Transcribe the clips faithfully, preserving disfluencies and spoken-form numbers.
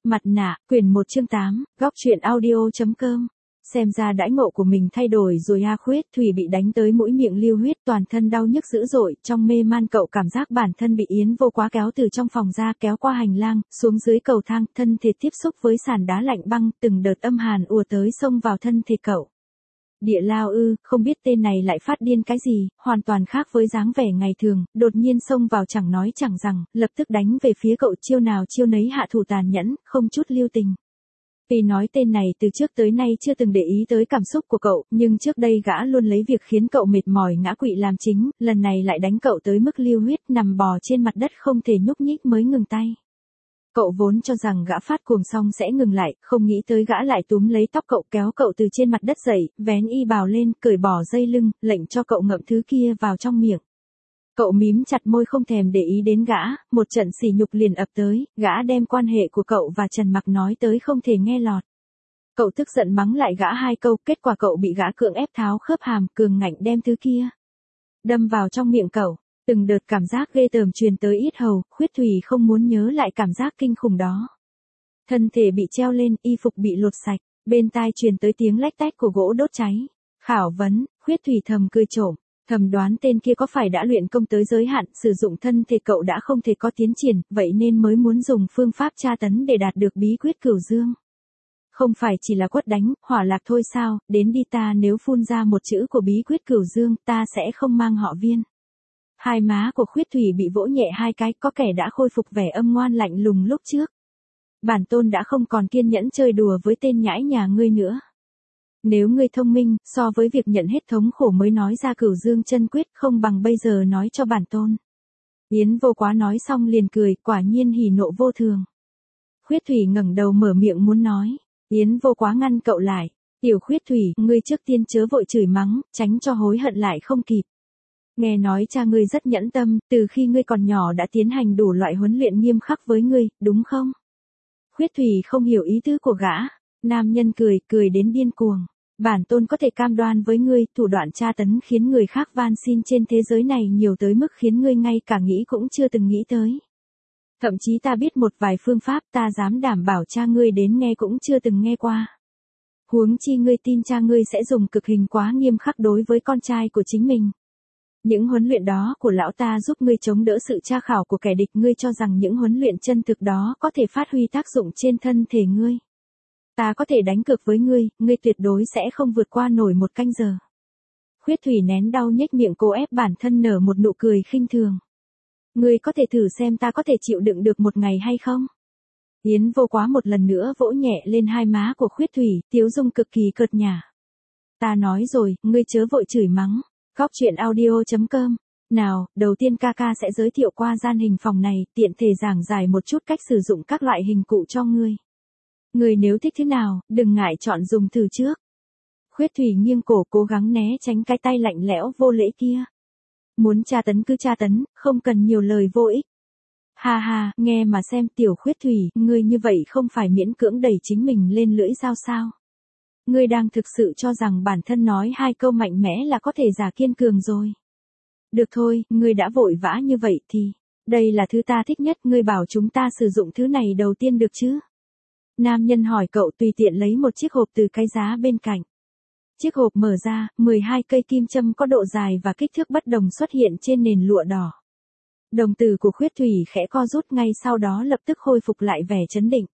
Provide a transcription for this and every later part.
Mặt nạ, quyển một chương tám, góc truyện audio.com. Xem ra đãi ngộ của mình thay đổi rồi ha. Khuyết Thủy bị đánh tới mũi miệng lưu huyết, toàn thân đau nhức dữ dội, trong mê man cậu cảm giác bản thân bị Yến Vô Quá kéo từ trong phòng ra, kéo qua hành lang, xuống dưới cầu thang, thân thể tiếp xúc với sàn đá lạnh băng, từng đợt âm hàn ùa tới xông vào thân thể cậu. Địa lao ư, không biết tên này lại phát điên cái gì, hoàn toàn khác với dáng vẻ ngày thường, đột nhiên xông vào chẳng nói chẳng rằng, lập tức đánh về phía cậu, chiêu nào chiêu nấy hạ thủ tàn nhẫn, không chút lưu tình. Vì nói tên này từ trước tới nay chưa từng để ý tới cảm xúc của cậu, nhưng trước đây gã luôn lấy việc khiến cậu mệt mỏi ngã quỵ làm chính, lần này lại đánh cậu tới mức lưu huyết, nằm bò trên mặt đất không thể nhúc nhích mới ngừng tay. Cậu vốn cho rằng gã phát cuồng xong sẽ ngừng lại, không nghĩ tới gã lại túm lấy tóc cậu, kéo cậu từ trên mặt đất dậy, vén y bào lên, cởi bỏ dây lưng, lệnh cho cậu ngậm thứ kia vào trong miệng. Cậu mím chặt môi không thèm để ý đến gã, một trận sỉ nhục liền ập tới, gã đem quan hệ của cậu và Trần Mặc nói tới không thể nghe lọt. Cậu tức giận mắng lại gã hai câu, kết quả cậu bị gã cưỡng ép tháo khớp hàm, cường ngạnh đem thứ kia đâm vào trong miệng cậu. Từng đợt cảm giác ghê tởm truyền tới yết hầu, Khuyết Thủy không muốn nhớ lại cảm giác kinh khủng đó. Thân thể bị treo lên, y phục bị lột sạch, bên tai truyền tới tiếng lách tách của gỗ đốt cháy. Khảo vấn, Khuyết Thủy thầm cười trộm, thầm đoán tên kia có phải đã luyện công tới giới hạn, sử dụng thân thể cậu đã không thể có tiến triển, vậy nên mới muốn dùng phương pháp tra tấn để đạt được bí quyết Cửu Dương. Không phải chỉ là quất đánh, hỏa lạc thôi sao, đến đi, ta nếu phun ra một chữ của bí quyết Cửu Dương, ta sẽ không mang họ Viên. Hai má của Khuyết Thủy bị vỗ nhẹ hai cái, có kẻ đã khôi phục vẻ âm ngoan lạnh lùng lúc trước. Bản tôn đã không còn kiên nhẫn chơi đùa với tên nhãi nhà ngươi nữa. Nếu ngươi thông minh, so với việc nhận hết thống khổ mới nói ra Cửu Dương chân quyết, không bằng bây giờ nói cho bản tôn. Yến Vô Quá nói xong liền cười, quả nhiên hỉ nộ vô thường. Khuyết Thủy ngẩng đầu mở miệng muốn nói, Yến Vô Quá ngăn cậu lại. Tiểu Khuyết Thủy, ngươi trước tiên chớ vội chửi mắng, tránh cho hối hận lại không kịp. Nghe nói cha ngươi rất nhẫn tâm, từ khi ngươi còn nhỏ đã tiến hành đủ loại huấn luyện nghiêm khắc với ngươi, đúng không? Khuyết Thủy không hiểu ý tứ của gã. Nam nhân cười, cười đến điên cuồng. Bản tôn có thể cam đoan với ngươi, thủ đoạn tra tấn khiến người khác van xin trên thế giới này nhiều tới mức khiến ngươi ngay cả nghĩ cũng chưa từng nghĩ tới. Thậm chí ta biết một vài phương pháp, ta dám đảm bảo cha ngươi đến nghe cũng chưa từng nghe qua. Huống chi ngươi tin cha ngươi sẽ dùng cực hình quá nghiêm khắc đối với con trai của chính mình. Những huấn luyện đó của lão ta giúp ngươi chống đỡ sự tra khảo của kẻ địch, ngươi cho rằng những huấn luyện chân thực đó có thể phát huy tác dụng trên thân thể ngươi. Ta có thể đánh cược với ngươi, ngươi tuyệt đối sẽ không vượt qua nổi một canh giờ. Khuyết Thủy nén đau nhếch miệng cố ép bản thân nở một nụ cười khinh thường. Ngươi có thể thử xem ta có thể chịu đựng được một ngày hay không? Yến Vô Quá một lần nữa vỗ nhẹ lên hai má của Khuyết Thủy, tiếu dung cực kỳ cợt nhả. Ta nói rồi, ngươi chớ vội chửi mắng. Góc truyện audio.com. Nào, đầu tiên ca ca sẽ giới thiệu qua gian hình phòng này, tiện thể giảng giải một chút cách sử dụng các loại hình cụ cho ngươi. Ngươi nếu thích thế nào, đừng ngại chọn dùng thử trước. Khuyết Thủy nghiêng cổ cố gắng né tránh cái tay lạnh lẽo vô lễ kia. Muốn tra tấn cứ tra tấn, không cần nhiều lời vô ích. Ha ha, nghe mà xem, Tiểu Khuyết Thủy, ngươi như vậy không phải miễn cưỡng đẩy chính mình lên lưỡi dao sao? Ngươi đang thực sự cho rằng bản thân nói hai câu mạnh mẽ là có thể giả kiên cường rồi. Được thôi, ngươi đã vội vã như vậy thì, đây là thứ ta thích nhất, ngươi bảo chúng ta sử dụng thứ này đầu tiên được chứ? Nam nhân hỏi cậu, tùy tiện lấy một chiếc hộp từ cái giá bên cạnh. Chiếc hộp mở ra, mười hai cây kim châm có độ dài và kích thước bất đồng xuất hiện trên nền lụa đỏ. Đồng tử của Khuyết Thủy khẽ co rút, ngay sau đó lập tức khôi phục lại vẻ trấn định.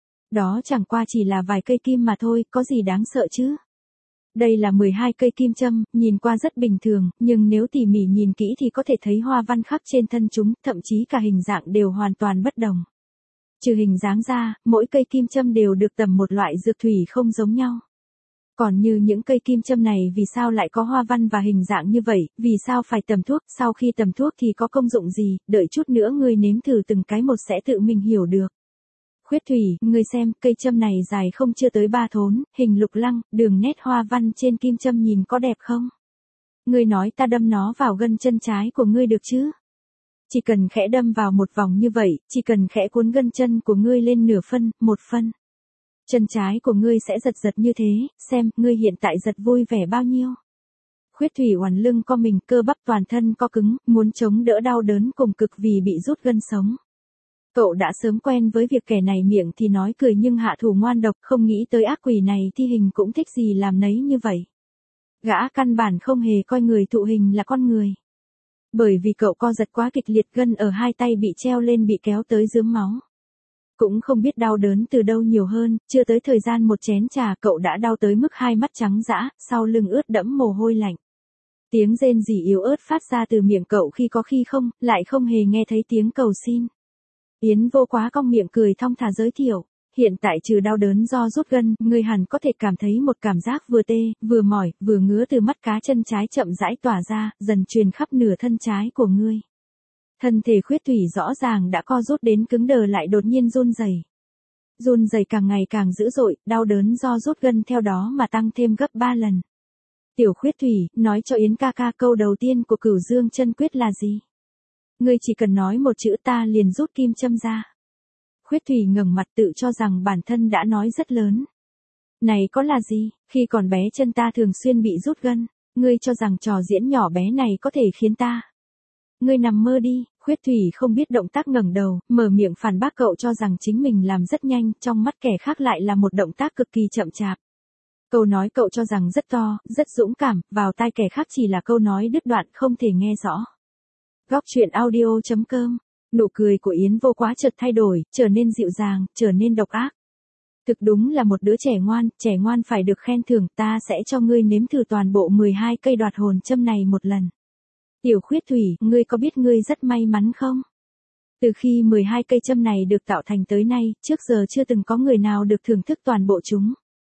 Đó chẳng qua chỉ là vài cây kim mà thôi, có gì đáng sợ chứ? Đây là mười hai cây kim châm, nhìn qua rất bình thường, nhưng nếu tỉ mỉ nhìn kỹ thì có thể thấy hoa văn khắc trên thân chúng, thậm chí cả hình dạng đều hoàn toàn bất đồng. Trừ hình dáng ra, mỗi cây kim châm đều được tẩm một loại dược thủy không giống nhau. Còn như những cây kim châm này vì sao lại có hoa văn và hình dạng như vậy, vì sao phải tẩm thuốc, sau khi tẩm thuốc thì có công dụng gì, đợi chút nữa ngươi nếm thử từng cái một sẽ tự mình hiểu được. Khuyết Thủy, ngươi xem, cây châm này dài không chưa tới ba thốn, hình lục lăng, đường nét hoa văn trên kim châm nhìn có đẹp không? Ngươi nói ta đâm nó vào gân chân trái của ngươi được chứ? Chỉ cần khẽ đâm vào một vòng như vậy, chỉ cần khẽ cuốn gân chân của ngươi lên nửa phân, một phân. Chân trái của ngươi sẽ giật giật như thế, xem, ngươi hiện tại giật vui vẻ bao nhiêu. Khuyết Thủy oằn lưng co mình, cơ bắp toàn thân co cứng, muốn chống đỡ đau đớn cùng cực vì bị rút gân sống. Cậu đã sớm quen với việc kẻ này miệng thì nói cười nhưng hạ thủ ngoan độc, không nghĩ tới ác quỷ này thi hình cũng thích gì làm nấy như vậy. Gã căn bản không hề coi người thụ hình là con người. Bởi vì cậu co giật quá kịch liệt, gân ở hai tay bị treo lên bị kéo tới rướm máu. Cũng không biết đau đớn từ đâu nhiều hơn, chưa tới thời gian một chén trà cậu đã đau tới mức hai mắt trắng dã, sau lưng ướt đẫm mồ hôi lạnh. Tiếng rên rỉ yếu ớt phát ra từ miệng cậu khi có khi không, lại không hề nghe thấy tiếng cầu xin. Yến Vô Quá cong miệng cười thong thả giới thiệu, hiện tại trừ đau đớn do rút gân, ngươi hẳn có thể cảm thấy một cảm giác vừa tê, vừa mỏi, vừa ngứa từ mắt cá chân trái chậm rãi tỏa ra, dần truyền khắp nửa thân trái của ngươi. Thân thể Khuyết Thủy rõ ràng đã co rút đến cứng đờ lại đột nhiên run rẩy. Run rẩy càng ngày càng dữ dội, đau đớn do rút gân theo đó mà tăng thêm gấp ba lần. Tiểu Khuyết Thủy, nói cho Yến ca ca câu đầu tiên của Cửu Dương Chân Quyết là gì? Ngươi chỉ cần nói một chữ ta liền rút kim châm ra. Khuyết Thủy ngẩng mặt tự cho rằng bản thân đã nói rất lớn. Này có là gì, khi còn bé chân ta thường xuyên bị rút gân, ngươi cho rằng trò diễn nhỏ bé này có thể khiến ta. Ngươi nằm mơ đi. Khuyết Thủy không biết động tác ngẩng đầu, mở miệng phản bác cậu cho rằng chính mình làm rất nhanh, trong mắt kẻ khác lại là một động tác cực kỳ chậm chạp. Câu nói cậu cho rằng rất to, rất dũng cảm, vào tai kẻ khác chỉ là câu nói đứt đoạn không thể nghe rõ. Góc truyện audio chấm com. Nụ cười của Yến Vô Quá chợt thay đổi, trở nên dịu dàng, trở nên độc ác. Thực đúng là một đứa trẻ ngoan, trẻ ngoan phải được khen thưởng, ta sẽ cho ngươi nếm thử toàn bộ mười hai cây đoạt hồn châm này một lần. Tiểu Khuyết Thủy, ngươi có biết ngươi rất may mắn không? Từ khi mười hai cây châm này được tạo thành tới nay, trước giờ chưa từng có người nào được thưởng thức toàn bộ chúng.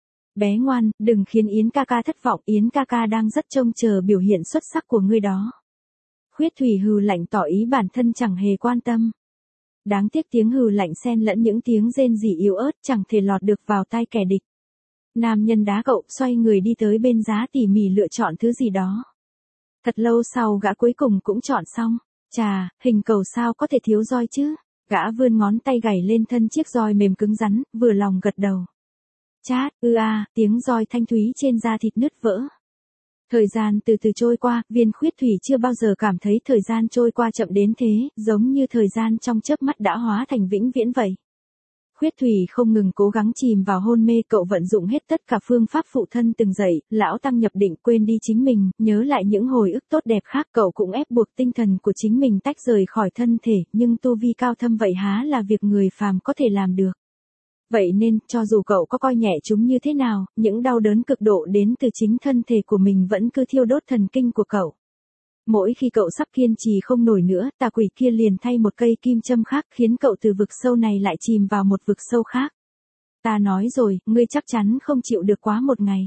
Bé ngoan, đừng khiến Yến ca ca thất vọng, Yến ca ca đang rất trông chờ biểu hiện xuất sắc của ngươi đó. Khuyết Thủy hừ lạnh tỏ ý bản thân chẳng hề quan tâm. Đáng tiếc tiếng hừ lạnh xen lẫn những tiếng rên rỉ yếu ớt chẳng thể lọt được vào tai kẻ địch. Nam nhân đá cậu, xoay người đi tới bên giá tỉ mỉ lựa chọn thứ gì đó. Thật lâu sau gã cuối cùng cũng chọn xong. Chà, hình cầu sao có thể thiếu roi chứ? Gã vươn ngón tay gảy lên thân chiếc roi mềm cứng rắn, vừa lòng gật đầu. Chát, ư a, tiếng roi thanh thúy trên da thịt nứt vỡ. Thời gian từ từ trôi qua, Viên Khuyết Thủy chưa bao giờ cảm thấy thời gian trôi qua chậm đến thế, giống như thời gian trong chớp mắt đã hóa thành vĩnh viễn vậy. Khuyết Thủy không ngừng cố gắng chìm vào hôn mê, cậu vận dụng hết tất cả phương pháp phụ thân từng dạy, lão tăng nhập định, quên đi chính mình, nhớ lại những hồi ức tốt đẹp khác, cậu cũng ép buộc tinh thần của chính mình tách rời khỏi thân thể, nhưng tu vi cao thâm vậy há là việc người phàm có thể làm được. Vậy nên, cho dù cậu có coi nhẹ chúng như thế nào, những đau đớn cực độ đến từ chính thân thể của mình vẫn cứ thiêu đốt thần kinh của cậu. Mỗi khi cậu sắp kiên trì không nổi nữa, tà quỷ kia liền thay một cây kim châm khác, khiến cậu từ vực sâu này lại chìm vào một vực sâu khác. Ta nói rồi, ngươi chắc chắn không chịu được quá một ngày.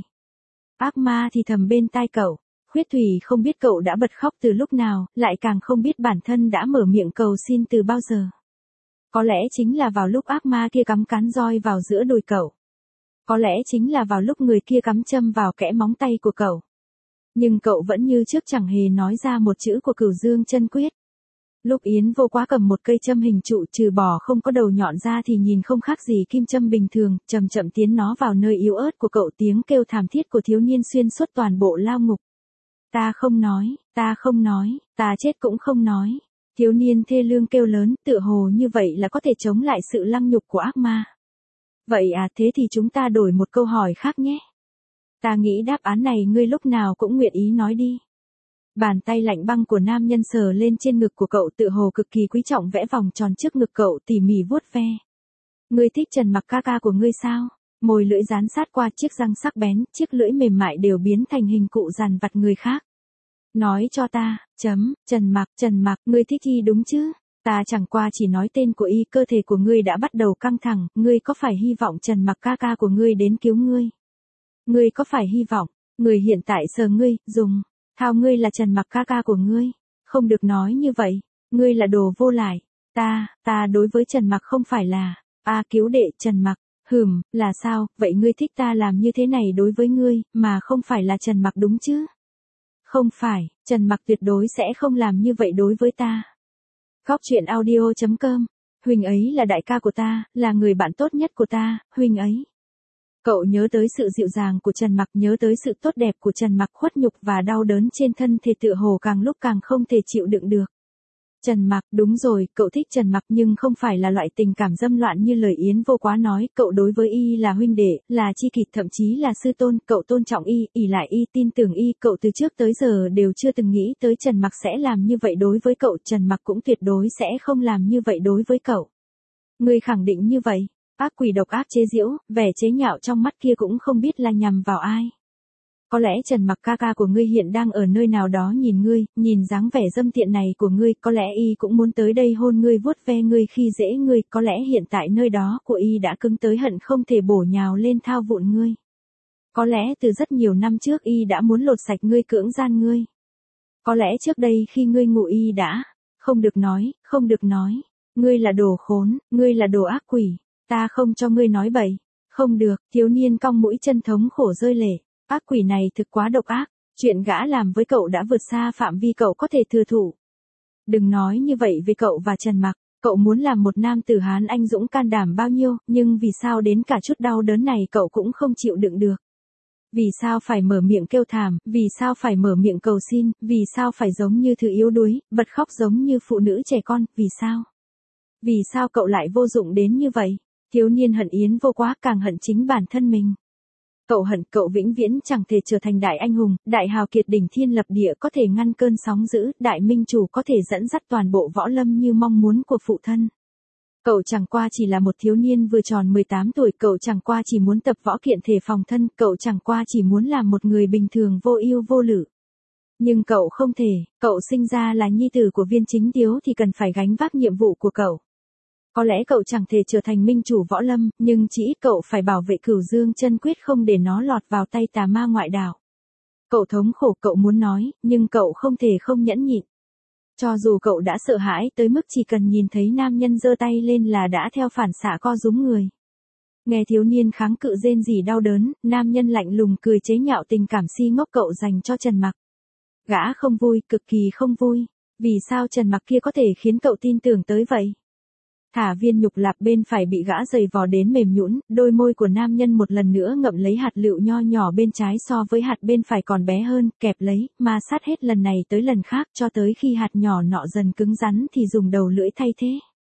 Ác ma thì thầm bên tai cậu. Khuyết Thủy không biết cậu đã bật khóc từ lúc nào, lại càng không biết bản thân đã mở miệng cầu xin từ bao giờ. Có lẽ chính là vào lúc ác ma kia cắm cán roi vào giữa đùi cậu. Có lẽ chính là vào lúc người kia cắm châm vào kẽ móng tay của cậu. Nhưng cậu vẫn như trước chẳng hề nói ra một chữ của Cửu Dương Chân Quyết. Lúc Yến Vô Quá cầm một cây châm hình trụ trừ bỏ không có đầu nhọn ra thì nhìn không khác gì kim châm bình thường, chậm chậm tiến nó vào nơi yếu ớt của cậu, tiếng kêu thảm thiết của thiếu niên xuyên suốt toàn bộ lao ngục. Ta không nói, ta không nói, ta chết cũng không nói. Thiếu niên thê lương kêu lớn, tựa hồ như vậy là có thể chống lại sự lăng nhục của ác ma. Vậy à, thế thì chúng ta đổi một câu hỏi khác nhé. Ta nghĩ đáp án này ngươi lúc nào cũng nguyện ý nói đi. Bàn tay lạnh băng của nam nhân sờ lên trên ngực của cậu, tựa hồ cực kỳ quý trọng vẽ vòng tròn trước ngực cậu, tỉ mỉ vuốt ve. Ngươi thích Trần Mặc ca ca của ngươi sao? Môi lưỡi dán sát qua chiếc răng sắc bén, chiếc lưỡi mềm mại đều biến thành hình cụ dằn vặt người khác. Nói cho ta, chấm, Trần Mặc, Trần Mặc, ngươi thích y đúng chứ? Ta chẳng qua chỉ nói tên của y, cơ thể của ngươi đã bắt đầu căng thẳng, ngươi có phải hy vọng Trần Mặc ca ca của ngươi đến cứu ngươi? Ngươi có phải hy vọng, người hiện tại sờ ngươi, dùng, thao ngươi là Trần Mặc ca ca của ngươi? Không được nói như vậy, ngươi là đồ vô lại. Ta, ta đối với Trần Mặc không phải là, a cứu đệ Trần Mặc, hừm, là sao, vậy ngươi thích ta làm như thế này đối với ngươi, mà không phải là Trần Mặc đúng chứ? Không phải, Trần Mặc tuyệt đối sẽ không làm như vậy đối với ta. Góc truyện audio chấm com. Huynh ấy là đại ca của ta, là người bạn tốt nhất của ta, huynh ấy. Cậu nhớ tới sự dịu dàng của Trần Mặc, nhớ tới sự tốt đẹp của Trần Mặc, khuất nhục và đau đớn trên thân thể tựa hồ càng lúc càng không thể chịu đựng được. Trần Mặc, đúng rồi, cậu thích Trần Mặc nhưng không phải là loại tình cảm dâm loạn như lời Yến Vô Quá nói, cậu đối với y là huynh đệ, là chi kỷ thậm chí là sư tôn, cậu tôn trọng y, ỷ lại y, tin tưởng y, cậu từ trước tới giờ đều chưa từng nghĩ tới Trần Mặc sẽ làm như vậy đối với cậu, Trần Mặc cũng tuyệt đối sẽ không làm như vậy đối với cậu. Ngươi khẳng định như vậy? Ác quỷ độc ác chế giễu, vẻ chế nhạo trong mắt kia cũng không biết là nhằm vào ai. Có lẽ Trần Mặc ca ca của ngươi hiện đang ở nơi nào đó nhìn ngươi, nhìn dáng vẻ dâm tiện này của ngươi, có lẽ y cũng muốn tới đây hôn ngươi vuốt ve ngươi khi dễ ngươi, có lẽ hiện tại nơi đó của y đã cứng tới hận không thể bổ nhào lên thao vụn ngươi. Có lẽ từ rất nhiều năm trước y đã muốn lột sạch ngươi cưỡng gian ngươi. Có lẽ trước đây khi ngươi ngủ y đã, không được nói, không được nói, ngươi là đồ khốn, ngươi là đồ ác quỷ, ta không cho ngươi nói bậy, không được, thiếu niên cong mũi chân thống khổ rơi lệ. Ác quỷ này thực quá độc ác, chuyện gã làm với cậu đã vượt xa phạm vi cậu có thể thừa thụ. Đừng nói như vậy với cậu và Trần Mặc, cậu muốn làm một nam tử Hán anh dũng can đảm bao nhiêu, nhưng vì sao đến cả chút đau đớn này cậu cũng không chịu đựng được. Vì sao phải mở miệng kêu thảm, vì sao phải mở miệng cầu xin, vì sao phải giống như thứ yếu đuối, bật khóc giống như phụ nữ trẻ con, vì sao? Vì sao cậu lại vô dụng đến như vậy? Thiếu niên hận Yến Vô Quá, càng hận chính bản thân mình. Cậu hận cậu vĩnh viễn chẳng thể trở thành đại anh hùng, đại hào kiệt đỉnh thiên lập địa có thể ngăn cơn sóng dữ, đại minh chủ có thể dẫn dắt toàn bộ võ lâm như mong muốn của phụ thân. Cậu chẳng qua chỉ là một thiếu niên vừa tròn mười tám tuổi, cậu chẳng qua chỉ muốn tập võ kiện thể phòng thân, cậu chẳng qua chỉ muốn làm một người bình thường vô ưu vô lự. Nhưng cậu không thể, cậu sinh ra là nhi tử của Viên Chính Tiếu thì cần phải gánh vác nhiệm vụ của cậu. Có lẽ cậu chẳng thể trở thành minh chủ võ lâm, nhưng chỉ ít cậu phải bảo vệ Cửu Dương chân quyết không để nó lọt vào tay tà ma ngoại đạo. Cậu thống khổ, cậu muốn nói, nhưng cậu không thể không nhẫn nhịn. Cho dù cậu đã sợ hãi tới mức chỉ cần nhìn thấy nam nhân giơ tay lên là đã theo phản xạ co rúm người. Nghe thiếu niên kháng cự rên rỉ đau đớn, nam nhân lạnh lùng cười chế nhạo tình cảm si ngốc cậu dành cho Trần Mặc. Gã không vui, cực kỳ không vui. Vì sao Trần Mặc kia có thể khiến cậu tin tưởng tới vậy? Thả viên nhục lạp bên phải bị gã giày vò đến mềm nhũn, đôi môi của nam nhân một lần nữa ngậm lấy hạt lựu nho nhỏ bên trái so với hạt bên phải còn bé hơn, kẹp lấy, ma sát hết lần này tới lần khác cho tới khi hạt nhỏ nọ dần cứng rắn thì dùng đầu lưỡi thay thế.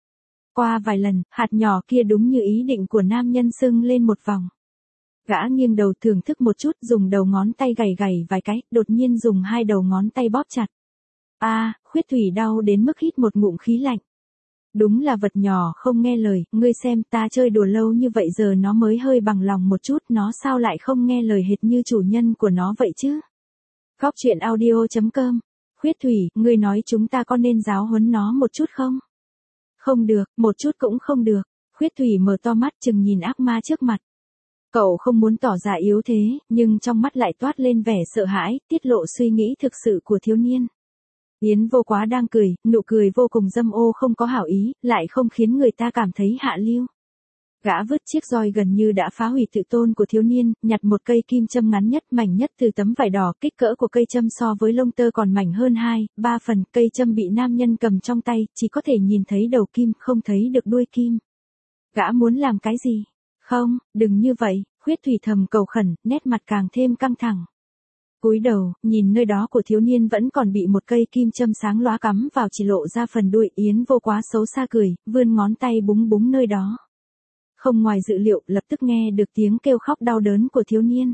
Qua vài lần, hạt nhỏ kia đúng như ý định của nam nhân sưng lên một vòng. Gã nghiêng đầu thưởng thức một chút, dùng đầu ngón tay gảy gảy vài cái, đột nhiên dùng hai đầu ngón tay bóp chặt. A, à, Khuyết Thủy đau đến mức hít một ngụm khí lạnh. Đúng là vật nhỏ không nghe lời, ngươi xem ta chơi đùa lâu như vậy giờ nó mới hơi bằng lòng một chút, nó sao lại không nghe lời hệt như chủ nhân của nó vậy chứ? Góc truyện audio chấm com. Khuyết Thủy, ngươi nói chúng ta có nên giáo huấn nó một chút không? Không được, một chút cũng không được. Khuyết Thủy mở to mắt chừng nhìn ác ma trước mặt. Cậu không muốn tỏ ra yếu thế, nhưng trong mắt lại toát lên vẻ sợ hãi, tiết lộ suy nghĩ thực sự của thiếu niên. Yến Vô Quá đang cười, nụ cười vô cùng dâm ô không có hảo ý, lại không khiến người ta cảm thấy hạ lưu. Gã vứt chiếc roi gần như đã phá hủy tự tôn của thiếu niên, nhặt một cây kim châm ngắn nhất mảnh nhất từ tấm vải đỏ, kích cỡ của cây châm so với lông tơ còn mảnh hơn hai, ba phần, cây châm bị nam nhân cầm trong tay, chỉ có thể nhìn thấy đầu kim, không thấy được đuôi kim. Gã muốn làm cái gì? Không, đừng như vậy, Khuyết Thủy thầm cầu khẩn, nét mặt càng thêm căng thẳng. Cúi đầu, nhìn nơi đó của thiếu niên vẫn còn bị một cây kim châm sáng lóa cắm vào chỉ lộ ra phần đuôi. Yến Vô Quá xấu xa cười, vươn ngón tay búng búng nơi đó. Không ngoài dự liệu, lập tức nghe được tiếng kêu khóc đau đớn của thiếu niên.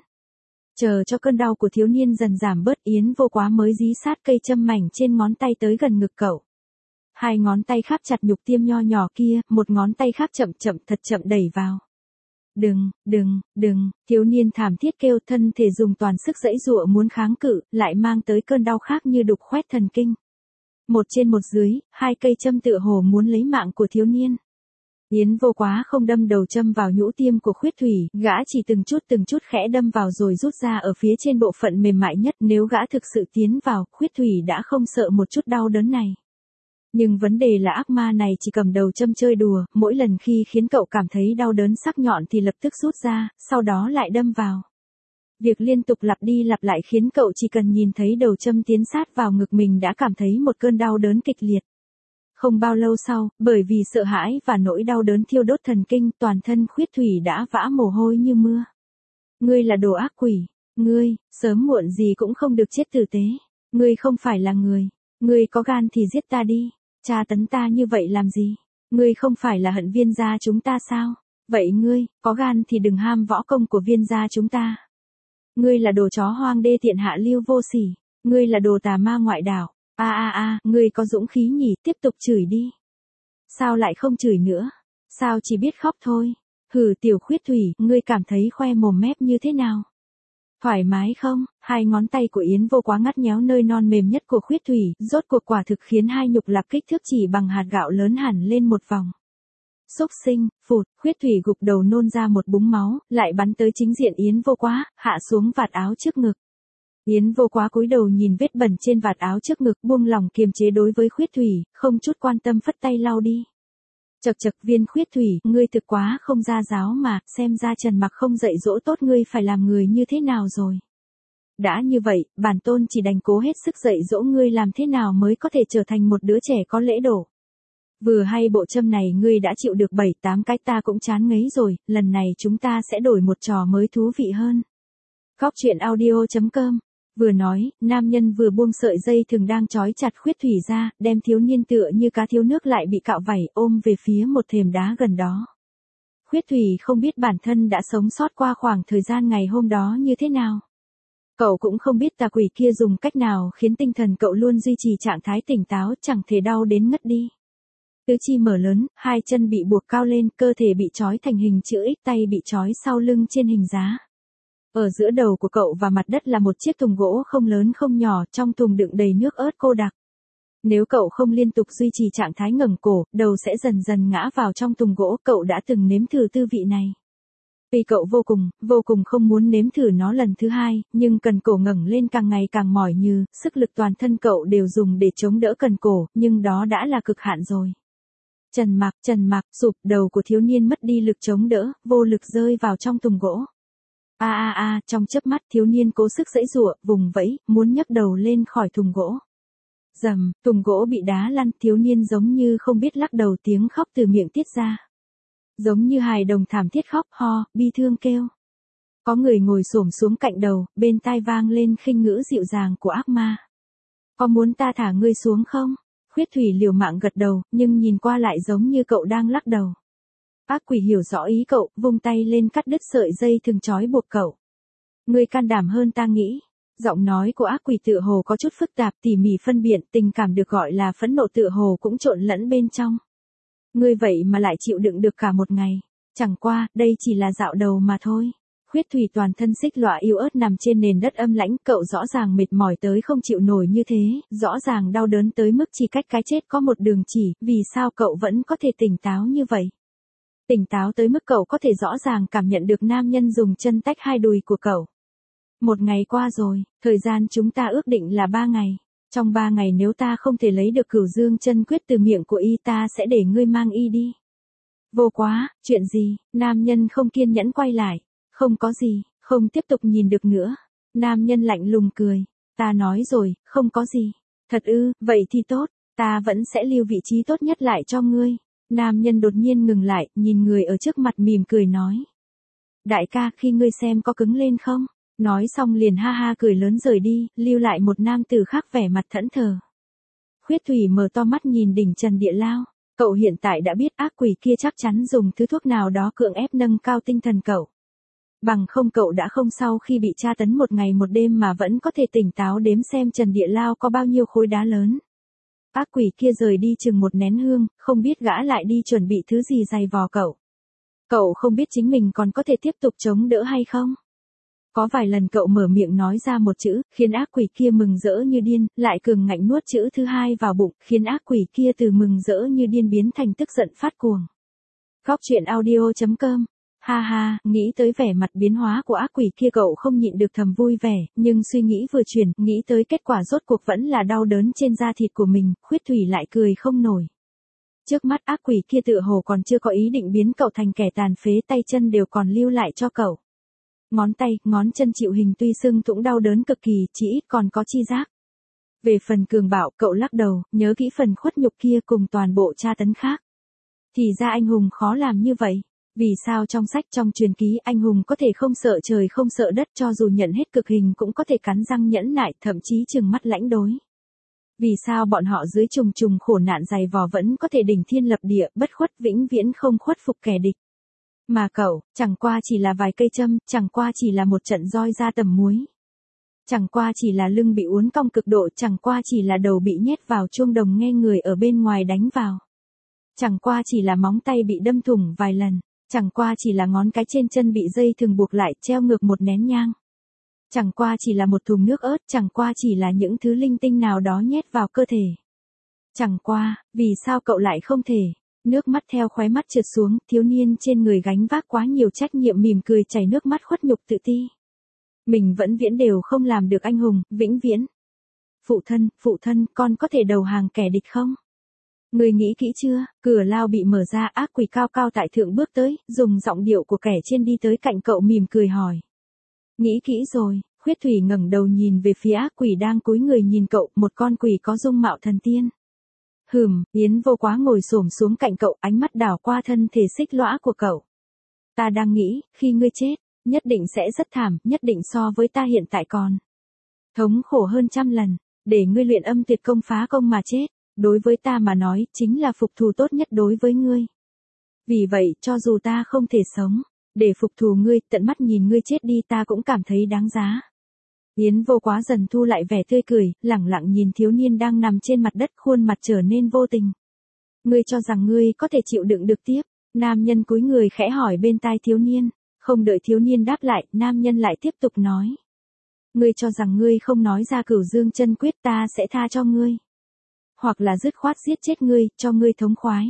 Chờ cho cơn đau của thiếu niên dần giảm bớt, Yến Vô Quá mới dí sát cây châm mảnh trên ngón tay tới gần ngực cậu. Hai ngón tay khác chặt nhục tiêm nho nhỏ kia, một ngón tay khác chậm chậm thật chậm đẩy vào. Đừng, đừng, đừng, thiếu niên thảm thiết kêu, thân thể dùng toàn sức giãy giụa muốn kháng cự, lại mang tới cơn đau khác như đục khoét thần kinh. Một trên một dưới, hai cây châm tựa hồ muốn lấy mạng của thiếu niên. Yến Vô Quá không đâm đầu châm vào nhũ tiêm của Khuyết Thủy, gã chỉ từng chút từng chút khẽ đâm vào rồi rút ra ở phía trên bộ phận mềm mại nhất. Nếu gã thực sự tiến vào, Khuyết Thủy đã không sợ một chút đau đớn này. Nhưng vấn đề là ác ma này chỉ cầm đầu châm chơi đùa, mỗi lần khi khiến cậu cảm thấy đau đớn sắc nhọn thì lập tức rút ra, sau đó lại đâm vào. Việc liên tục lặp đi lặp lại khiến cậu chỉ cần nhìn thấy đầu châm tiến sát vào ngực mình đã cảm thấy một cơn đau đớn kịch liệt. Không bao lâu sau, bởi vì sợ hãi và nỗi đau đớn thiêu đốt thần kinh, toàn thân Khuyết Thủy đã vã mồ hôi như mưa. Ngươi là đồ ác quỷ, ngươi, sớm muộn gì cũng không được chết tử tế. Ngươi không phải là người, ngươi có gan thì giết ta đi. Tra tấn ta như vậy làm gì? Ngươi không phải là hận Viên gia chúng ta sao? Vậy ngươi, có gan thì đừng ham võ công của Viên gia chúng ta. Ngươi là đồ chó hoang đê tiện hạ lưu vô sỉ, ngươi là đồ tà ma ngoại đạo. A a a, ngươi có dũng khí nhỉ, tiếp tục chửi đi. Sao lại không chửi nữa? Sao chỉ biết khóc thôi? Hừ, Tiểu Khuyết Thủy, ngươi cảm thấy khoe mồm mép như thế nào? Thoải mái không? Hai ngón tay của Yến Vô Quá ngắt nhéo nơi non mềm nhất của Khuyết Thủy, rốt cuộc quả thực khiến hai nhục lạc kích thước chỉ bằng hạt gạo lớn hẳn lên một vòng. Xúc sinh, phụt, Khuyết Thủy gục đầu nôn ra một búng máu, lại bắn tới chính diện Yến Vô Quá, hạ xuống vạt áo trước ngực. Yến Vô Quá cúi đầu nhìn vết bẩn trên vạt áo trước ngực, buông lòng kiềm chế đối với Khuyết Thủy, không chút quan tâm phất tay lau đi. Chậc chậc, Viên Khuyết Thủy, ngươi thực quá không ra giáo mà, xem ra Trần Mặc không dạy dỗ tốt ngươi phải làm người như thế nào rồi. Đã như vậy, bản tôn chỉ đành cố hết sức dạy dỗ ngươi làm thế nào mới có thể trở thành một đứa trẻ có lễ độ. Vừa hay bộ châm này ngươi đã chịu được bảy tám cái ta cũng chán ngấy rồi, lần này chúng ta sẽ đổi một trò mới thú vị hơn. Góc truyện audio chấm com. Vừa nói, nam nhân vừa buông sợi dây thừng đang trói chặt Khuyết Thủy ra, đem thiếu niên tựa như cá thiếu nước lại bị cạo vảy ôm về phía một thềm đá gần đó. Khuyết Thủy không biết bản thân đã sống sót qua khoảng thời gian ngày hôm đó như thế nào. Cậu cũng không biết tà quỷ kia dùng cách nào khiến tinh thần cậu luôn duy trì trạng thái tỉnh táo, chẳng thể đau đến ngất đi. Tứ chi mở lớn, hai chân bị buộc cao lên, cơ thể bị trói thành hình chữ X, tay bị trói sau lưng trên hình giá. Ở giữa đầu của cậu và mặt đất là một chiếc thùng gỗ không lớn không nhỏ, trong thùng đựng đầy nước ớt cô đặc. Nếu cậu không liên tục duy trì trạng thái ngẩng cổ, đầu sẽ dần dần ngã vào trong thùng gỗ, cậu đã từng nếm thử tư vị này. Vì cậu vô cùng, vô cùng không muốn nếm thử nó lần thứ hai, nhưng cần cổ ngẩng lên càng ngày càng mỏi nhừ, sức lực toàn thân cậu đều dùng để chống đỡ cần cổ, nhưng đó đã là cực hạn rồi. Trần Mặc, Trần Mặc, sụp, đầu của thiếu niên mất đi lực chống đỡ, vô lực rơi vào trong thùng gỗ. A a a, trong chớp mắt thiếu niên cố sức giãy giụa, vùng vẫy, muốn nhấc đầu lên khỏi thùng gỗ. Rầm, thùng gỗ bị đá lăn, thiếu niên giống như không biết lắc đầu, tiếng khóc từ miệng tiết ra. Giống như hài đồng thảm thiết khóc, ho, bi thương kêu. Có người ngồi xổm xuống cạnh đầu, bên tai vang lên khinh ngữ dịu dàng của ác ma. Có muốn ta thả ngươi xuống không? Khuyết Thủy liều mạng gật đầu, nhưng nhìn qua lại giống như cậu đang lắc đầu. Ác quỷ hiểu rõ ý cậu, vung tay lên cắt đứt sợi dây thừng trói buộc cậu. Ngươi can đảm hơn ta nghĩ. Giọng nói của ác quỷ tựa hồ có chút phức tạp, tỉ mỉ phân biện, tình cảm được gọi là phẫn nộ tựa hồ cũng trộn lẫn bên trong. Ngươi vậy mà lại chịu đựng được cả một ngày. Chẳng qua, đây chỉ là dạo đầu mà thôi. Khuyết Thủy toàn thân xích lọa yếu ớt nằm trên nền đất âm lãnh, cậu rõ ràng mệt mỏi tới không chịu nổi như thế, rõ ràng đau đớn tới mức chỉ cách cái chết có một đường chỉ, vì sao cậu vẫn có thể tỉnh táo như vậy? Tỉnh táo tới mức cậu có thể rõ ràng cảm nhận được nam nhân dùng chân tách hai đùi của cậu. Một ngày qua rồi, thời gian chúng ta ước định là ba ngày. Trong ba ngày nếu ta không thể lấy được Cửu Dương chân quyết từ miệng của y, ta sẽ để ngươi mang y đi. Vô Quá, chuyện gì? Nam nhân không kiên nhẫn quay lại. Không có gì, không tiếp tục nhìn được nữa. Nam nhân lạnh lùng cười. Ta nói rồi, không có gì. Thật ư, vậy thì tốt, ta vẫn sẽ lưu vị trí tốt nhất lại cho ngươi. Nam nhân đột nhiên ngừng lại, nhìn người ở trước mặt mỉm cười nói. Đại ca, khi ngươi xem có cứng lên không? Nói xong liền ha ha cười lớn rời đi, lưu lại một nam tử khác vẻ mặt thẫn thờ. Khuyết Thủy mở to mắt nhìn đỉnh trần địa lao. Cậu hiện tại đã biết ác quỷ kia chắc chắn dùng thứ thuốc nào đó cưỡng ép nâng cao tinh thần cậu. Bằng không cậu đã không sau khi bị tra tấn một ngày một đêm mà vẫn có thể tỉnh táo đếm xem trần địa lao có bao nhiêu khối đá lớn. Ác quỷ kia rời đi chừng một nén hương, không biết gã lại đi chuẩn bị thứ gì dày vò cậu. Cậu không biết chính mình còn có thể tiếp tục chống đỡ hay không. Có vài lần cậu mở miệng nói ra một chữ, khiến ác quỷ kia mừng rỡ như điên, lại cường ngạnh nuốt chữ thứ hai vào bụng, khiến ác quỷ kia từ mừng rỡ như điên biến thành tức giận phát cuồng. Góc truyện audio chấm com. Ha ha, nghĩ tới vẻ mặt biến hóa của ác quỷ kia cậu không nhịn được thầm vui vẻ, nhưng suy nghĩ vừa chuyển, nghĩ tới kết quả rốt cuộc vẫn là đau đớn trên da thịt của mình, Khuyết Thủy lại cười không nổi. Trước mắt ác quỷ kia tựa hồ còn chưa có ý định biến cậu thành kẻ tàn phế, tay chân đều còn lưu lại cho cậu. Ngón tay, ngón chân chịu hình tuy sưng thủng đau đớn cực kỳ, chỉ ít còn có chi giác. Về phần cường bạo, cậu lắc đầu, nhớ kỹ phần khuất nhục kia cùng toàn bộ tra tấn khác. Thì ra anh hùng khó làm như vậy. Vì sao trong sách trong truyền ký anh hùng có thể không sợ trời không sợ đất, cho dù nhận hết cực hình cũng có thể cắn răng nhẫn nại, thậm chí trừng mắt lãnh đối. Vì sao bọn họ dưới trùng trùng khổ nạn dày vò vẫn có thể đỉnh thiên lập địa, bất khuất vĩnh viễn không khuất phục kẻ địch. Mà cậu, chẳng qua chỉ là vài cây châm, chẳng qua chỉ là một trận roi ra tầm muối. Chẳng qua chỉ là lưng bị uốn cong cực độ, chẳng qua chỉ là đầu bị nhét vào chuông đồng nghe người ở bên ngoài đánh vào. Chẳng qua chỉ là móng tay bị đâm thủng vài lần, chẳng qua chỉ là ngón cái trên chân bị dây thừng buộc lại treo ngược một nén nhang. Chẳng qua chỉ là một thùng nước ớt, chẳng qua chỉ là những thứ linh tinh nào đó nhét vào cơ thể. Chẳng qua, vì sao cậu lại không thể? Nước mắt theo khóe mắt trượt xuống, thiếu niên trên người gánh vác quá nhiều trách nhiệm mỉm cười chảy nước mắt khuất nhục tự ti. Mình vẫn viễn đều không làm được anh hùng, vĩnh viễn. Phụ thân, phụ thân, con có thể đầu hàng kẻ địch không? Người nghĩ kỹ chưa? Cửa lao bị mở ra, ác quỷ cao cao tại thượng bước tới, dùng giọng điệu của kẻ trên đi tới cạnh cậu mỉm cười hỏi. Nghĩ kỹ rồi, Khuyết Thủy ngẩng đầu nhìn về phía ác quỷ đang cúi người nhìn cậu, một con quỷ có dung mạo thần tiên. Hừm, Yến Vô Quá ngồi xổm xuống cạnh cậu, ánh mắt đảo qua thân thể xích lõa của cậu. Ta đang nghĩ, khi ngươi chết, nhất định sẽ rất thảm, nhất định so với ta hiện tại còn thống khổ hơn trăm lần, để ngươi luyện âm tuyệt công phá công mà chết, đối với ta mà nói, chính là phục thù tốt nhất đối với ngươi. Vì vậy, cho dù ta không thể sống, để phục thù ngươi, tận mắt nhìn ngươi chết đi ta cũng cảm thấy đáng giá. Yến Vô Quá dần thu lại vẻ tươi cười, lẳng lặng nhìn thiếu niên đang nằm trên mặt đất, khuôn mặt trở nên vô tình. Ngươi cho rằng ngươi có thể chịu đựng được tiếp? Nam nhân cúi người khẽ hỏi bên tai thiếu niên. Không đợi thiếu niên đáp lại, nam nhân lại tiếp tục nói. Ngươi cho rằng ngươi không nói ra Cửu Dương Chân Quyết ta sẽ tha cho ngươi. Hoặc là dứt khoát giết chết ngươi, cho ngươi thống khoái.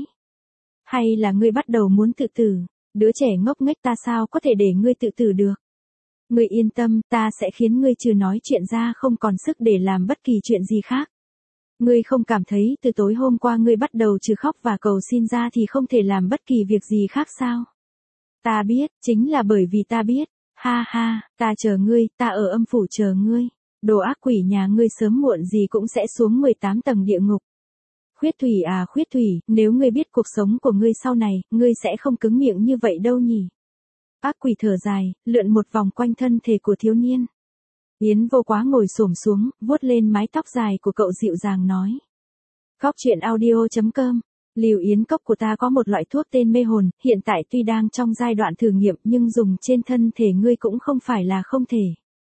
Hay là ngươi bắt đầu muốn tự tử, đứa trẻ ngốc nghếch ta sao có thể để ngươi tự tử được. Ngươi yên tâm, ta sẽ khiến ngươi trừ nói chuyện ra không còn sức để làm bất kỳ chuyện gì khác. Ngươi không cảm thấy từ tối hôm qua ngươi bắt đầu trừ khóc và cầu xin ra thì không thể làm bất kỳ việc gì khác sao? Ta biết, chính là bởi vì ta biết. Ha ha, ta chờ ngươi, ta ở âm phủ chờ ngươi. Đồ ác quỷ nhà ngươi sớm muộn gì cũng sẽ xuống mười tám tầng địa ngục. Khuyết Thủy à Khuyết Thủy, nếu ngươi biết cuộc sống của ngươi sau này, ngươi sẽ không cứng miệng như vậy đâu nhỉ. Ác quỷ thở dài, lượn một vòng quanh thân thể của thiếu niên. Yến Vô Quá ngồi xổm xuống, vuốt lên mái tóc dài của cậu dịu dàng nói. Góc truyện audio chấm com. Liều yến cốc của ta có một loại thuốc tên mê hồn, hiện tại tuy đang trong giai đoạn thử nghiệm nhưng dùng trên thân thể ngươi cũng không phải là không thể.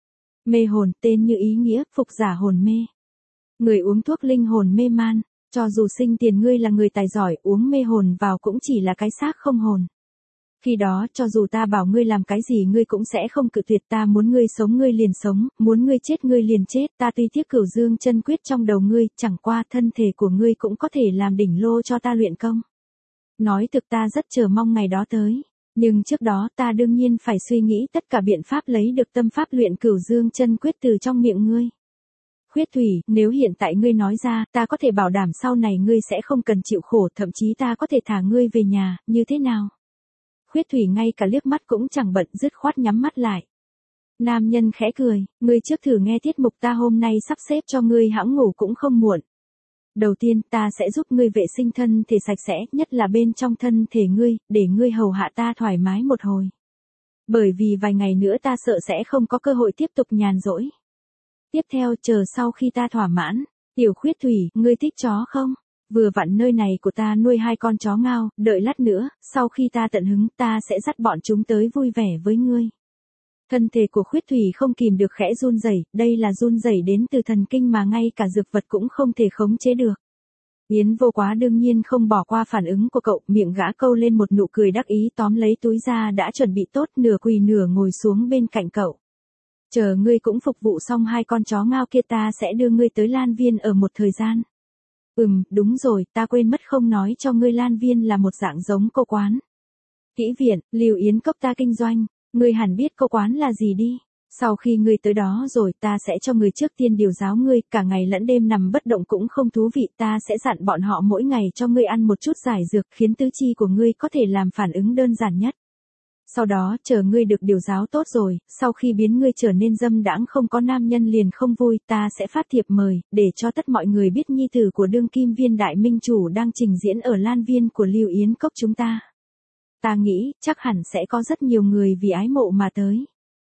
Mê hồn, tên như ý nghĩa, phục giả hồn mê. Người uống thuốc linh hồn mê man, cho dù sinh tiền ngươi là người tài giỏi, uống mê hồn vào cũng chỉ là cái xác không hồn. Khi đó, cho dù ta bảo ngươi làm cái gì ngươi cũng sẽ không cự tuyệt, ta muốn ngươi sống ngươi liền sống, muốn ngươi chết ngươi liền chết, ta tuy tiếc Cửu Dương Chân Quyết trong đầu ngươi, chẳng qua thân thể của ngươi cũng có thể làm đỉnh lô cho ta luyện công. Nói thực ta rất chờ mong ngày đó tới, nhưng trước đó ta đương nhiên phải suy nghĩ tất cả biện pháp lấy được tâm pháp luyện Cửu Dương Chân Quyết từ trong miệng ngươi. Khuyết Thủy, nếu hiện tại ngươi nói ra, ta có thể bảo đảm sau này ngươi sẽ không cần chịu khổ, thậm chí ta có thể thả ngươi về nhà, như thế nào? Khuyết Thủy ngay cả liếc mắt cũng chẳng bận, dứt khoát nhắm mắt lại. Nam nhân khẽ cười, ngươi trước thử nghe tiết mục ta hôm nay sắp xếp cho ngươi hãng ngủ cũng không muộn. Đầu tiên ta sẽ giúp ngươi vệ sinh thân thể sạch sẽ, nhất là bên trong thân thể ngươi, để ngươi hầu hạ ta thoải mái một hồi. Bởi vì vài ngày nữa ta sợ sẽ không có cơ hội tiếp tục nhàn rỗi. Tiếp theo chờ sau khi ta thỏa mãn, Tiểu Khuyết Thủy, ngươi thích chó không? Vừa vặn nơi này của ta nuôi hai con chó ngao, đợi lát nữa, sau khi ta tận hứng ta sẽ dắt bọn chúng tới vui vẻ với ngươi. Thân thể của Khuyết Thủy không kìm được khẽ run rẩy, đây là run rẩy đến từ thần kinh mà ngay cả dược vật cũng không thể khống chế được. Yến Vô Quá đương nhiên không bỏ qua phản ứng của cậu, miệng gã câu lên một nụ cười đắc ý, tóm lấy túi ra đã chuẩn bị tốt, nửa quỳ nửa ngồi xuống bên cạnh cậu. Chờ ngươi cũng phục vụ xong hai con chó ngao kia ta sẽ đưa ngươi tới Lan Viên ở một thời gian. Ừm, đúng rồi, ta quên mất không nói cho ngươi, Lan Viên là một dạng giống cô quán. Kỹ viện, Liều Yến cốc ta kinh doanh, ngươi hẳn biết cô quán là gì đi. Sau khi ngươi tới đó rồi ta sẽ cho ngươi trước tiên điều giáo ngươi, cả ngày lẫn đêm nằm bất động cũng không thú vị, ta sẽ dặn bọn họ mỗi ngày cho ngươi ăn một chút giải dược khiến tứ chi của ngươi có thể làm phản ứng đơn giản nhất. Sau đó, chờ ngươi được điều giáo tốt rồi, sau khi biến ngươi trở nên dâm đãng không có nam nhân liền không vui, ta sẽ phát thiệp mời, để cho tất mọi người biết nhi tử của đương kim viên đại minh chủ đang trình diễn ở Lan Viên của Liêu Yến Cốc chúng ta. Ta nghĩ, chắc hẳn sẽ có rất nhiều người vì ái mộ mà tới.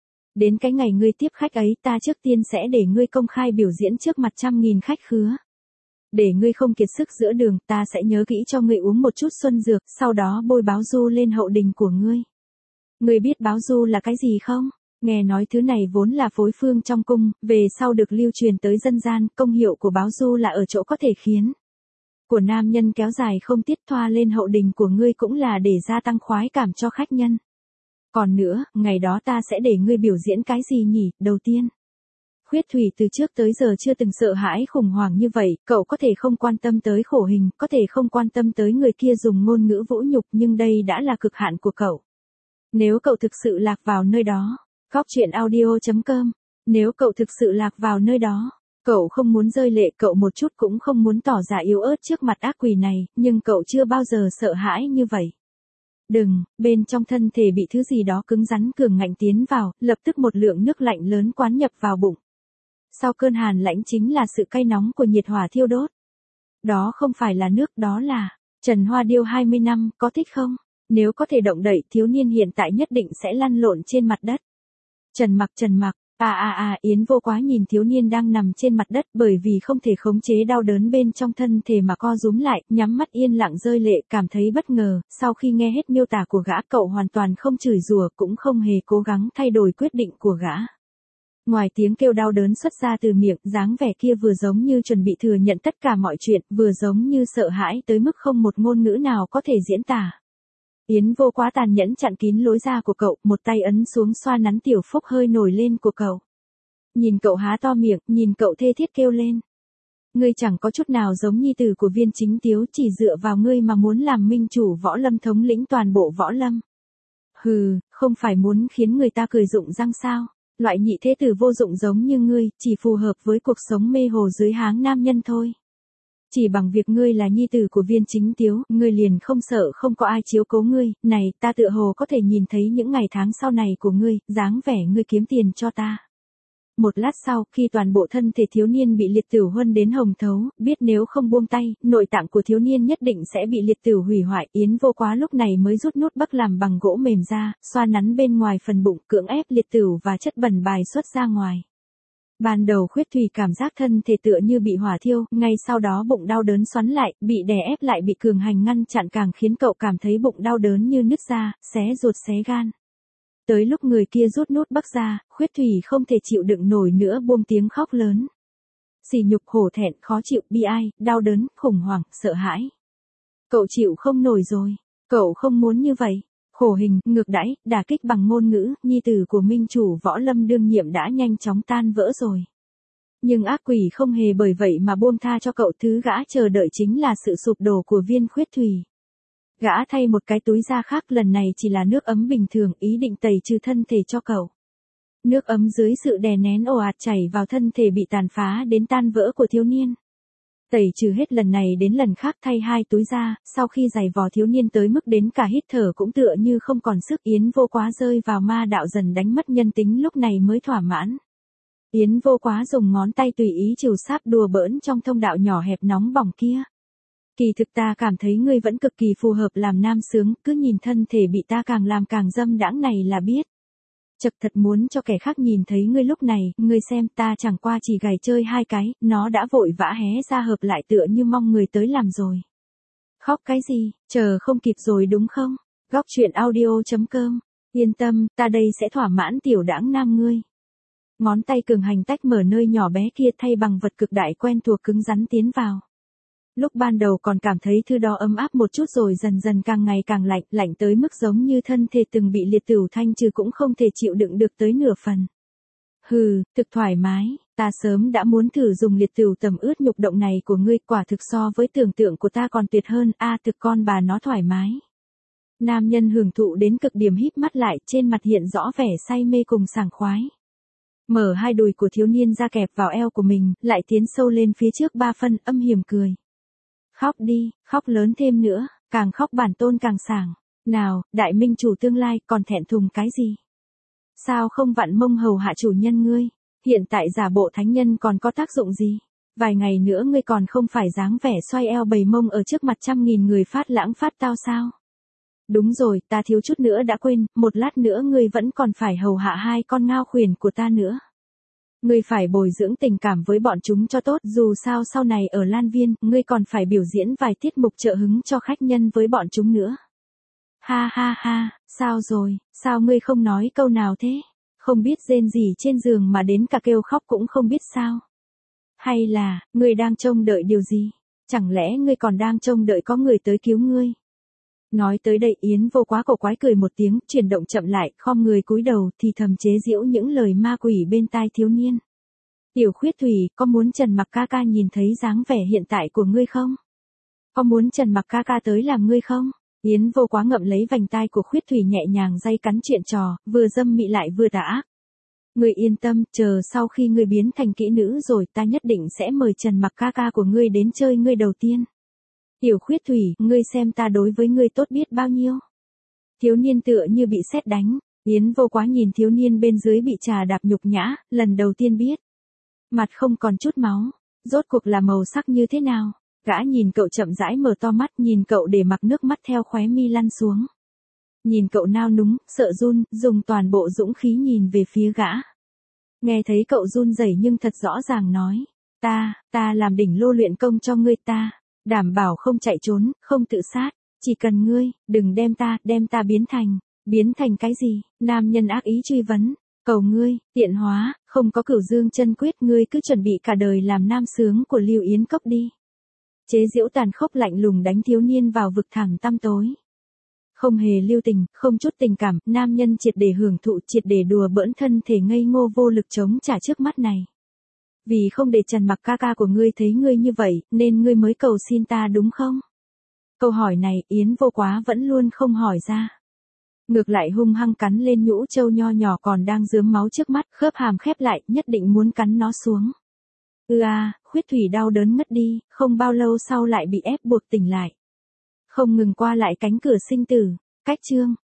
Đến cái ngày ngươi tiếp khách ấy ta trước tiên sẽ để ngươi công khai biểu diễn trước mặt trăm nghìn khách khứa. Để ngươi không kiệt sức giữa đường, ta sẽ nhớ kỹ cho ngươi uống một chút xuân dược, sau đó bôi báo du lên hậu đình của ngươi. Ngươi biết báo du là cái gì không? Nghe nói thứ này vốn là phối phương trong cung, về sau được lưu truyền tới dân gian, công hiệu của báo du là ở chỗ có thể khiến của nam nhân kéo dài không tiết, thoa lên hậu đình của ngươi cũng là để gia tăng khoái cảm cho khách nhân. Còn nữa, ngày đó ta sẽ để ngươi biểu diễn cái gì nhỉ? Đầu tiên, Khuyết Thủy từ trước tới giờ chưa từng sợ hãi khủng hoảng như vậy, cậu có thể không quan tâm tới khổ hình, có thể không quan tâm tới người kia dùng ngôn ngữ vũ nhục, nhưng đây đã là cực hạn của cậu. Nếu cậu thực sự lạc vào nơi đó, góc chuyện audio chấm com, nếu cậu thực sự lạc vào nơi đó, cậu không muốn rơi lệ, cậu một chút cũng không muốn tỏ ra yếu ớt trước mặt ác quỷ này, nhưng cậu chưa bao giờ sợ hãi như vậy. Đừng, bên trong thân thể bị thứ gì đó cứng rắn cường ngạnh tiến vào, lập tức một lượng nước lạnh lớn quán nhập vào bụng. Sau cơn hàn lãnh chính là sự cay nóng của nhiệt hỏa thiêu đốt. Đó không phải là nước, đó là Trần Hoa Điêu hai mươi năm, có thích không? Nếu có thể động đậy, thiếu niên hiện tại nhất định sẽ lăn lộn trên mặt đất. Trần Mặc Trần Mặc, à à à, Yến Vô Quá nhìn thiếu niên đang nằm trên mặt đất bởi vì không thể khống chế đau đớn bên trong thân thể mà co rúm lại, nhắm mắt yên lặng rơi lệ, cảm thấy bất ngờ, sau khi nghe hết miêu tả của gã cậu hoàn toàn không chửi rủa cũng không hề cố gắng thay đổi quyết định của gã. Ngoài tiếng kêu đau đớn xuất ra từ miệng, dáng vẻ kia vừa giống như chuẩn bị thừa nhận tất cả mọi chuyện, vừa giống như sợ hãi tới mức không một ngôn ngữ nào có thể diễn tả. Yến Vô Quá tàn nhẫn chặn kín lối ra của cậu, một tay ấn xuống xoa nắn tiểu phúc hơi nổi lên của cậu. Nhìn cậu há to miệng, nhìn cậu thê thiết kêu lên. Ngươi chẳng có chút nào giống nhi tử của Viên Chính Tiếu, chỉ dựa vào ngươi mà muốn làm minh chủ võ lâm thống lĩnh toàn bộ võ lâm. Hừ, không phải muốn khiến người ta cười rụng răng sao? Loại nhị thế tử vô dụng giống như ngươi, chỉ phù hợp với cuộc sống mê hồ dưới háng nam nhân thôi. Chỉ bằng việc ngươi là nhi tử của Viên Chính Tiếu, ngươi liền không sợ không có ai chiếu cố ngươi, này, ta tựa hồ có thể nhìn thấy những ngày tháng sau này của ngươi, dáng vẻ ngươi kiếm tiền cho ta. Một lát sau, khi toàn bộ thân thể thiếu niên bị liệt tửu huân đến hồng thấu, biết nếu không buông tay, nội tạng của thiếu niên nhất định sẽ bị liệt tửu hủy hoại, Yến Vô Quá lúc này mới rút nút bắc làm bằng gỗ mềm ra, xoa nắn bên ngoài phần bụng, cưỡng ép liệt tửu và chất bẩn bài xuất ra ngoài. Ban đầu Khuyết Thủy cảm giác thân thể tựa như bị hỏa thiêu, ngay sau đó bụng đau đớn xoắn lại, bị đè ép lại bị cường hành ngăn chặn càng khiến cậu cảm thấy bụng đau đớn như nứt ra, xé ruột xé gan. Tới lúc người kia rút nút bắc ra, Khuyết Thủy không thể chịu đựng nổi nữa buông tiếng khóc lớn. Sỉ nhục, hổ thẹn, khó chịu, bi ai, đau đớn, khủng hoảng, sợ hãi. Cậu chịu không nổi rồi, cậu không muốn như vậy. Khổ hình, ngược đãi, đả kích bằng ngôn ngữ, nhi tử của minh chủ võ lâm đương nhiệm đã nhanh chóng tan vỡ rồi. Nhưng ác quỷ không hề bởi vậy mà buông tha cho cậu, thứ gã chờ đợi chính là sự sụp đổ của Viên Khuyết Thủy. Gã thay một cái túi da khác, lần này chỉ là nước ấm bình thường, ý định tẩy trừ thân thể cho cậu. Nước ấm dưới sự đè nén ồ ạt chảy vào thân thể bị tàn phá đến tan vỡ của thiếu niên. Tẩy trừ hết lần này đến lần khác, thay hai túi da, sau khi giày vò thiếu niên tới mức đến cả hít thở cũng tựa như không còn sức, Yến Vô Quá rơi vào ma đạo dần đánh mất nhân tính, lúc này mới thỏa mãn. Yến Vô Quá dùng ngón tay tùy ý trìu sáp đùa bỡn trong thông đạo nhỏ hẹp nóng bỏng kia. Kỳ thực ta cảm thấy ngươi vẫn cực kỳ phù hợp làm nam sướng, cứ nhìn thân thể bị ta càng làm càng dâm đãng này là biết. Chật, thật muốn cho kẻ khác nhìn thấy ngươi lúc này, ngươi xem, ta chẳng qua chỉ gài chơi hai cái, nó đã vội vã hé ra hợp lại tựa như mong người tới làm rồi. Khóc cái gì, chờ không kịp rồi đúng không? Góc chuyện audio chấm com, yên tâm, ta đây sẽ thỏa mãn tiểu đãng nam ngươi. Ngón tay cường hành tách mở nơi nhỏ bé kia thay bằng vật cực đại quen thuộc cứng rắn tiến vào. Lúc ban đầu còn cảm thấy thứ đó ấm áp một chút rồi dần dần càng ngày càng lạnh, lạnh tới mức giống như thân thể từng bị liệt tửu thanh trừ cũng không thể chịu đựng được tới nửa phần. Hừ, thực thoải mái, ta sớm đã muốn thử dùng liệt tửu tầm ướt nhục động này của ngươi, quả thực so với tưởng tượng của ta còn tuyệt hơn, a à, thực con bà nó thoải mái. Nam nhân hưởng thụ đến cực điểm híp mắt lại, trên mặt hiện rõ vẻ say mê cùng sảng khoái. Mở hai đùi của thiếu niên ra kẹp vào eo của mình, lại tiến sâu lên phía trước ba phân, âm hiểm cười. Khóc đi, khóc lớn thêm nữa, càng khóc bản tôn càng sảng. Nào, đại minh chủ tương lai, còn thẹn thùng cái gì? Sao không vặn mông hầu hạ chủ nhân ngươi? Hiện tại giả bộ thánh nhân còn có tác dụng gì? Vài ngày nữa ngươi còn không phải dáng vẻ xoay eo bầy mông ở trước mặt trăm nghìn người phát lãng phát tao sao? Đúng rồi, ta thiếu chút nữa đã quên, một lát nữa ngươi vẫn còn phải hầu hạ hai con ngao khuyển của ta nữa. Ngươi phải bồi dưỡng tình cảm với bọn chúng cho tốt, dù sao sau này ở Lan Viên, ngươi còn phải biểu diễn vài tiết mục trợ hứng cho khách nhân với bọn chúng nữa. Ha ha ha, sao rồi, sao ngươi không nói câu nào thế? Không biết rên gì trên giường mà đến cả kêu khóc cũng không biết sao? Hay là, ngươi đang trông đợi điều gì? Chẳng lẽ ngươi còn đang trông đợi có người tới cứu ngươi? Nói tới đây Yến Vô Quá cổ quái cười một tiếng, chuyển động chậm lại, khom người cúi đầu thì thầm chế giễu những lời ma quỷ bên tai thiếu niên. Tiểu Khuyết Thủy, có muốn Trần Mặc ca ca nhìn thấy dáng vẻ hiện tại của ngươi không? Có muốn Trần Mặc ca ca tới làm ngươi không? Yến Vô Quá ngậm lấy vành tai của Khuyết Thủy nhẹ nhàng day cắn chuyện trò, vừa dâm mị lại vừa tà ác. Ngươi yên tâm, chờ sau khi ngươi biến thành kỹ nữ rồi ta nhất định sẽ mời Trần Mặc ca ca của ngươi đến chơi ngươi đầu tiên. Tiểu Khuyết Thủy, ngươi xem ta đối với ngươi tốt biết bao nhiêu. Thiếu niên tựa như bị sét đánh, Yến Vô Quá nhìn thiếu niên bên dưới bị trà đạp nhục nhã, lần đầu tiên biết. Mặt không còn chút máu, rốt cuộc là màu sắc như thế nào? Gã nhìn cậu chậm rãi mở to mắt, nhìn cậu để mặc nước mắt theo khóe mi lăn xuống. Nhìn cậu nao núng, sợ run, dùng toàn bộ dũng khí nhìn về phía gã. Nghe thấy cậu run rẩy nhưng thật rõ ràng nói, ta, ta làm đỉnh lô luyện công cho ngươi ta, đảm bảo không chạy trốn, không tự sát, chỉ cần ngươi, đừng đem ta, đem ta biến thành, biến thành cái gì? Nam nhân ác ý truy vấn, cầu ngươi, tiện hóa, không có Cửu Dương chân quyết ngươi cứ chuẩn bị cả đời làm nam sướng của Lưu Yến Cốc đi. Chế giễu tàn khốc lạnh lùng đánh thiếu niên vào vực thẳm tăm tối. Không hề lưu tình, không chút tình cảm, nam nhân triệt để hưởng thụ, triệt để đùa bỡn thân thể ngây ngô vô lực chống trả trước mắt này. Vì không để Trần Mặc ca ca của ngươi thấy ngươi như vậy, nên ngươi mới cầu xin ta đúng không? Câu hỏi này, Yến Vô Quá vẫn luôn không hỏi ra. Ngược lại hung hăng cắn lên nhũ trâu nho nhỏ còn đang rớm máu trước mắt, khớp hàm khép lại, nhất định muốn cắn nó xuống. Ừ à, Khuyết Thủy đau đớn ngất đi, không bao lâu sau lại bị ép buộc tỉnh lại. Không ngừng qua lại cánh cửa sinh tử, cách chương.